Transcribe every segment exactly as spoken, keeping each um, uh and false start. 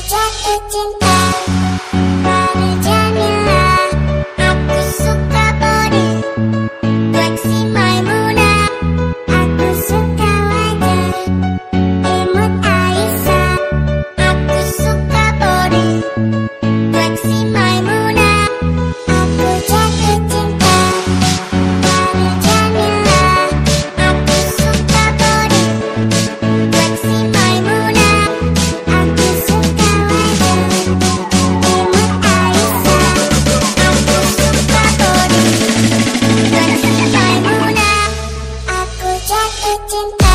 jatuh cinta pada Jamila. Aku suka body fleksi Maimuna. Aku suka wajah imut Aisyah. Aku suka body fleksi Maimuna. Aku jatuh cinta pada Jamila. Aku suka body fleksi Maimuna. Aku suka wajah imut Aisyah. Aku suka body fleksi Maimuna. Aku jatuh cinta.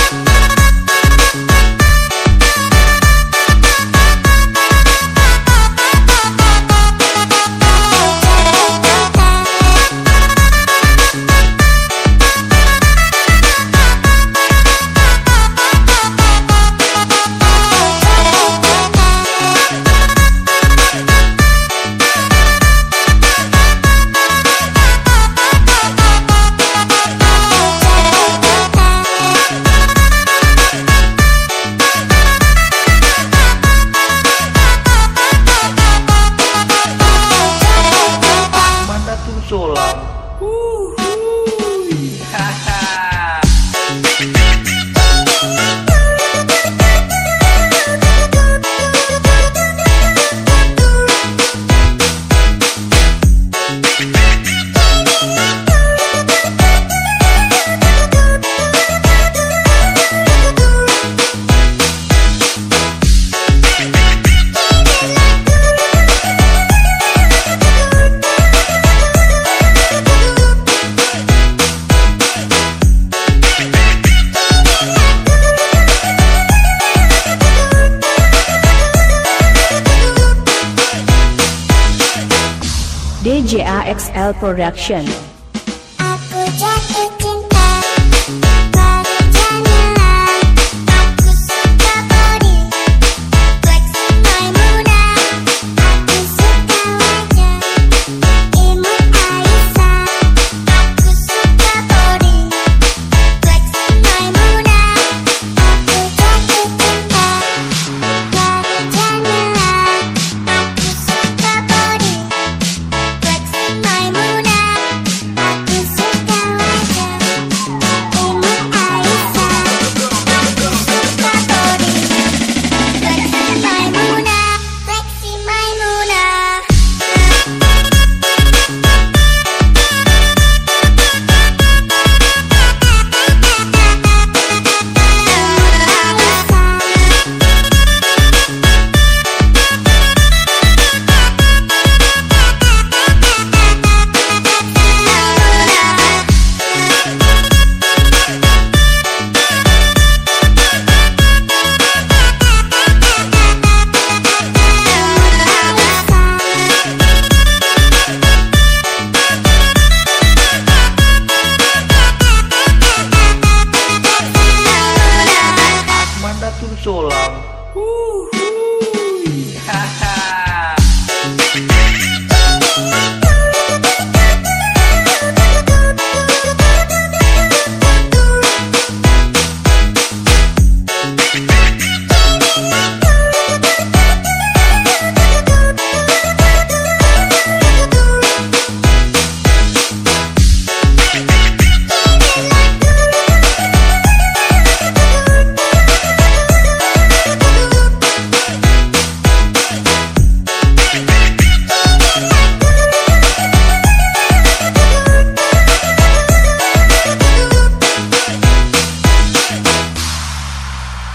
Mandatul Solam. D J A X L Production. Aku jatuh cinta pada Jamila. Aku suka body fleksi Maimuna. Aku suka wajah imut Aisyah. Aku suka body fleksi Maimuna. Aku jatuh cinta pada Jamila. Aku suka body fleksi Maimuna. Aku suka wajah imut Aisyah. Aku suka body fleksi Maimuna. Fleksi Maimuna. Mandatul Solam.